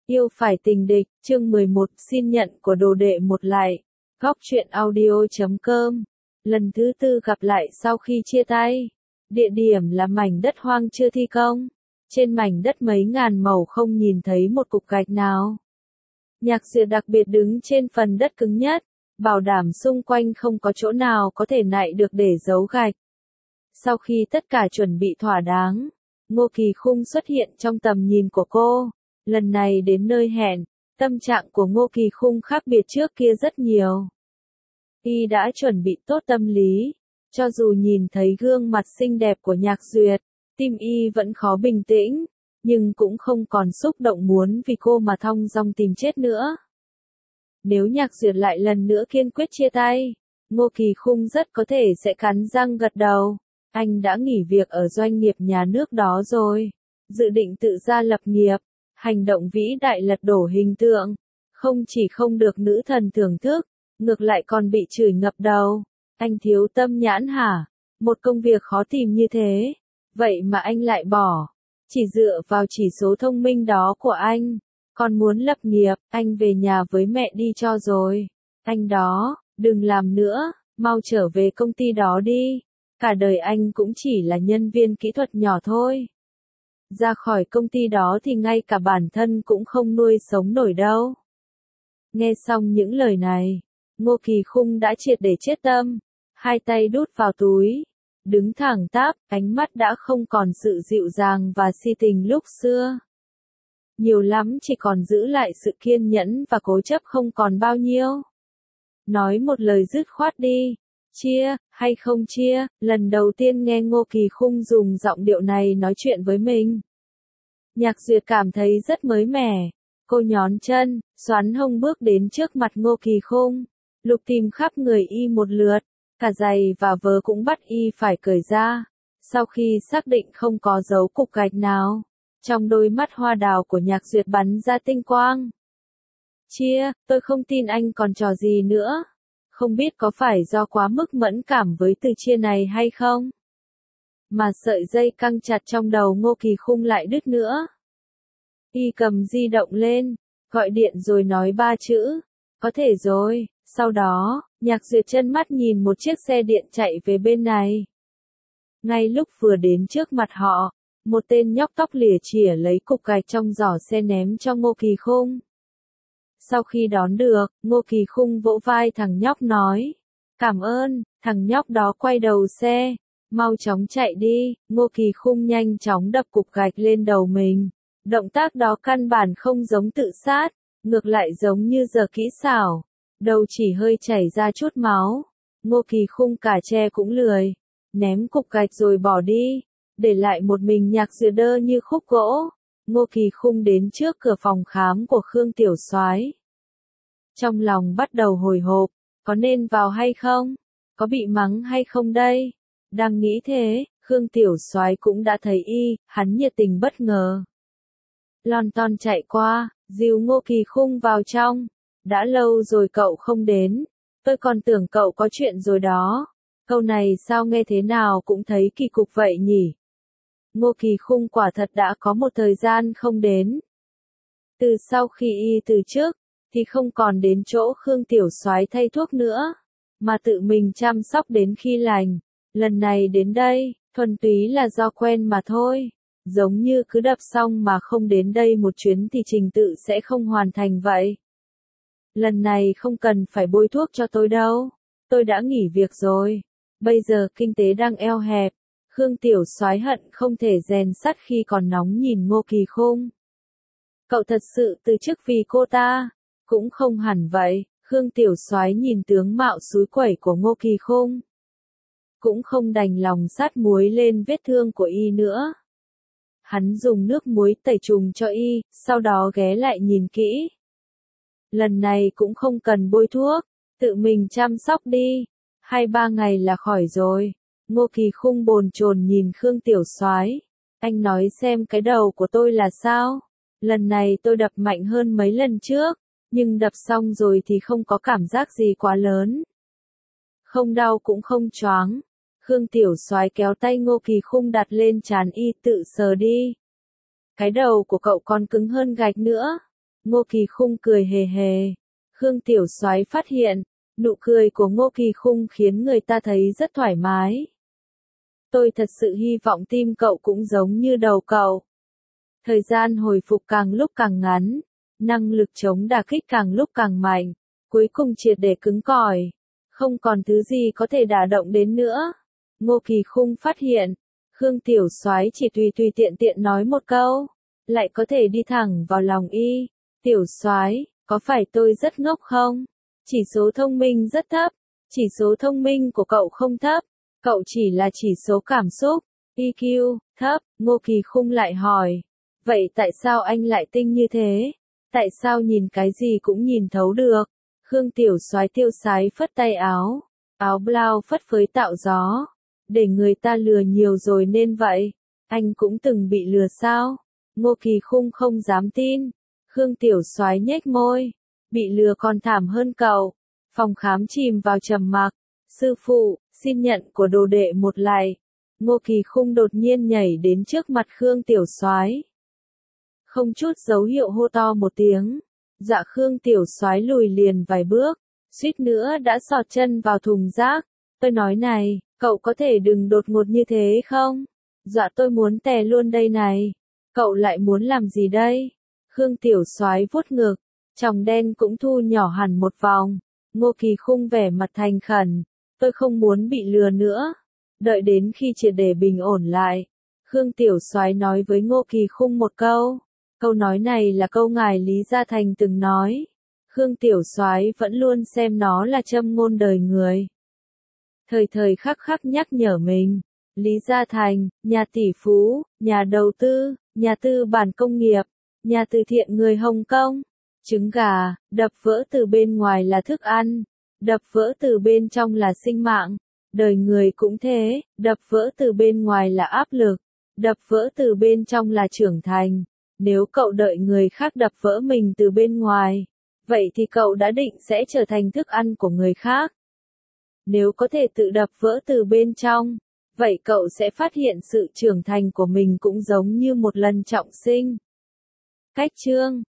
Yêu phải tình địch, chương 11, xin nhận của đồ đệ một lại. Góc truyện audio.com. Lần thứ 4 gặp lại sau khi chia tay. Địa điểm là mảnh đất hoang chưa thi công. Trên mảnh đất mấy ngàn màu không nhìn thấy một cục gạch nào. Nhạc Duyệt đặc biệt đứng trên phần đất cứng nhất, bảo đảm xung quanh không có chỗ nào có thể nại được để giấu gạch. Sau khi tất cả chuẩn bị thỏa đáng, Ngô Kỳ Khung xuất hiện trong tầm nhìn của cô. Lần này đến nơi hẹn, tâm trạng của Ngô Kỳ Khung khác biệt trước kia rất nhiều. Y đã chuẩn bị tốt tâm lý, cho dù nhìn thấy gương mặt xinh đẹp của Nhạc Duyệt, tim Y vẫn khó bình tĩnh, nhưng cũng không còn xúc động muốn vì cô mà thong dong tìm chết nữa. Nếu Nhạc Duyệt lại lần nữa kiên quyết chia tay, Ngô Kỳ Khung rất có thể sẽ cắn răng gật đầu. Anh đã nghỉ việc ở doanh nghiệp nhà nước đó rồi, dự định tự ra lập nghiệp. Hành động vĩ đại lật đổ hình tượng, không chỉ không được nữ thần thưởng thức, ngược lại còn bị chửi ngập đầu. Anh thiếu tâm nhãn hả? Một công việc khó tìm như thế, vậy mà anh lại bỏ. Chỉ dựa vào chỉ số thông minh đó của anh, còn muốn lập nghiệp, anh về nhà với mẹ đi cho rồi. Anh đó, đừng làm nữa, mau trở về công ty đó đi. Cả đời anh cũng chỉ là nhân viên kỹ thuật nhỏ thôi. Ra khỏi công ty đó thì ngay cả bản thân cũng không nuôi sống nổi đâu. Nghe xong những lời này, Ngô Kỳ Khung đã triệt để chết tâm, hai tay đút vào túi, đứng thẳng tắp, ánh mắt đã không còn sự dịu dàng và si tình lúc xưa. Nhiều lắm chỉ còn giữ lại sự kiên nhẫn và cố chấp không còn bao nhiêu. Nói một lời dứt khoát đi. Chia, hay không chia, lần đầu tiên nghe Ngô Kỳ Khung dùng giọng điệu này nói chuyện với mình. Nhạc Duyệt cảm thấy rất mới mẻ. Cô nhón chân, xoắn hông bước đến trước mặt Ngô Kỳ Khung. Lục tìm khắp người Y một lượt, cả giày và vớ cũng bắt Y phải cởi ra. Sau khi xác định không có dấu cục gạch nào, trong đôi mắt hoa đào của Nhạc Duyệt bắn ra tinh quang. Chia, tôi không tin anh còn trò gì nữa. Không biết có phải do quá mức mẫn cảm với từ chia này hay không? Mà sợi dây căng chặt trong đầu Ngô Kỳ Khung lại đứt nữa. Y cầm di động lên, gọi điện rồi nói 3 chữ. Có thể rồi. Sau đó, Nhạc Duyệt chân mắt nhìn một chiếc xe điện chạy về bên này. Ngay lúc vừa đến trước mặt họ, một tên nhóc tóc lìa chỉa lấy cục gạch trong giỏ xe ném cho Ngô Kỳ Khung. Sau khi đón được, Ngô Kỳ Khung vỗ vai thằng nhóc nói. Cảm ơn, thằng nhóc đó quay đầu xe. Mau chóng chạy đi, Ngô Kỳ Khung nhanh chóng đập cục gạch lên đầu mình. Động tác đó căn bản không giống tự sát, ngược lại giống như giờ kỹ xảo. Đầu chỉ hơi chảy ra chút máu. Ngô Kỳ Khung cả che cũng lười. Ném cục gạch rồi bỏ đi, để lại một mình Nhạc Duyệt đơ như khúc gỗ. Ngô Kỳ Khung đến trước cửa phòng khám của Khương Tiểu Soái. Trong lòng bắt đầu hồi hộp, có nên vào hay không? Có bị mắng hay không đây? Đang nghĩ thế, Khương Tiểu Soái cũng đã thấy Y, hắn nhiệt tình bất ngờ. Lon ton chạy qua, dìu Ngô Kỳ Khung vào trong. Đã lâu rồi cậu không đến, tôi còn tưởng cậu có chuyện rồi đó. Câu này sao nghe thế nào cũng thấy kỳ cục vậy nhỉ? Ngô Kỳ Khung quả thật đã có một thời gian không đến. Từ sau khi Y từ chức, thì không còn đến chỗ Khương Tiểu Soái thay thuốc nữa, mà tự mình chăm sóc đến khi lành. Lần này đến đây, thuần túy là do quen mà thôi. Giống như cứ đập xong mà không đến đây một chuyến thì trình tự sẽ không hoàn thành vậy. Lần này không cần phải bôi thuốc cho tôi đâu. Tôi đã nghỉ việc rồi. Bây giờ kinh tế đang eo hẹp. Khương Tiểu Soái hận không thể rèn sắt khi còn nóng nhìn Ngô Kỳ Khung. Cậu thật sự từ chức vì cô ta? Cũng không hẳn vậy. Khương Tiểu Soái nhìn tướng mạo xúi quẩy của Ngô Kỳ Khung, cũng không đành lòng sát muối lên vết thương của Y nữa. Hắn dùng nước muối tẩy trùng cho Y, sau đó ghé lại nhìn kỹ. Lần này cũng không cần bôi thuốc, tự mình chăm sóc đi. 2-3 ngày là khỏi rồi. Ngô Kỳ Khung bồn chồn nhìn Khương Tiểu Soái. Anh nói xem cái đầu của tôi là sao? Lần này tôi đập mạnh hơn mấy lần trước, nhưng đập xong rồi thì không có cảm giác gì quá lớn. Không đau cũng không choáng. Khương Tiểu Soái kéo tay Ngô Kỳ Khung đặt lên trán Y, tự sờ đi. Cái đầu của cậu còn cứng hơn gạch nữa. Ngô Kỳ Khung cười hề hề. Khương Tiểu Soái phát hiện, nụ cười của Ngô Kỳ Khung khiến người ta thấy rất thoải mái. Tôi thật sự hy vọng tim cậu cũng giống như đầu cậu. Thời gian hồi phục càng lúc càng ngắn, năng lực chống đả kích càng lúc càng mạnh, cuối cùng triệt để cứng cỏi, không còn thứ gì có thể đả động đến nữa. Ngô Kỳ Khung phát hiện, Khương Tiểu Soái chỉ tùy tùy tiện tiện nói một câu, lại có thể đi thẳng vào lòng y. Tiểu Soái, có phải tôi rất ngốc không? Chỉ số thông minh rất thấp, chỉ số thông minh của cậu không thấp, cậu chỉ là chỉ số cảm xúc, EQ, thấp. Ngô Kỳ Khung lại hỏi, vậy tại sao anh lại tinh như thế? Tại sao nhìn cái gì cũng nhìn thấu được? Khương Tiểu Soái tiêu sái phất tay áo, áo blau phất phới tạo gió, để người ta lừa nhiều rồi nên vậy. Anh cũng từng bị lừa sao? Ngô Kỳ Khung không dám tin. Khương Tiểu Soái nhếch môi, bị lừa còn thảm hơn cậu. Phòng khám chìm vào trầm mặc. Sư phụ, xin nhận của đồ đệ một lạy. Ngô Kỳ Khung đột nhiên nhảy đến trước mặt Khương Tiểu Soái, không chút dấu hiệu hô to một tiếng. Dạ. Khương Tiểu Soái lùi liền vài bước, suýt nữa đã sọt chân vào thùng rác. Tôi nói này, cậu có thể đừng đột ngột như thế không? Dạ tôi muốn tè luôn đây này. Cậu lại muốn làm gì đây? Khương Tiểu Soái vuốt ngực, tròng đen cũng thu nhỏ hẳn một vòng. Ngô Kỳ Khung vẻ mặt thành khẩn, tôi không muốn bị lừa nữa. Đợi đến khi triệt để bình ổn lại, Khương Tiểu Soái nói với Ngô Kỳ Khung một câu. Câu nói này là câu ngài Lý Gia Thành từng nói. Khương Tiểu Soái vẫn luôn xem nó là châm ngôn đời người. Thời thời khắc khắc nhắc nhở mình. Lý Gia Thành, nhà tỷ phú, nhà đầu tư, nhà tư bản công nghiệp, nhà từ thiện người Hồng Kông. Trứng gà, đập vỡ từ bên ngoài là thức ăn, đập vỡ từ bên trong là sinh mạng. Đời người cũng thế, đập vỡ từ bên ngoài là áp lực, đập vỡ từ bên trong là trưởng thành. Nếu cậu đợi người khác đập vỡ mình từ bên ngoài, vậy thì cậu đã định sẽ trở thành thức ăn của người khác. Nếu có thể tự đập vỡ từ bên trong, vậy cậu sẽ phát hiện sự trưởng thành của mình cũng giống như một lần trọng sinh. Cách chương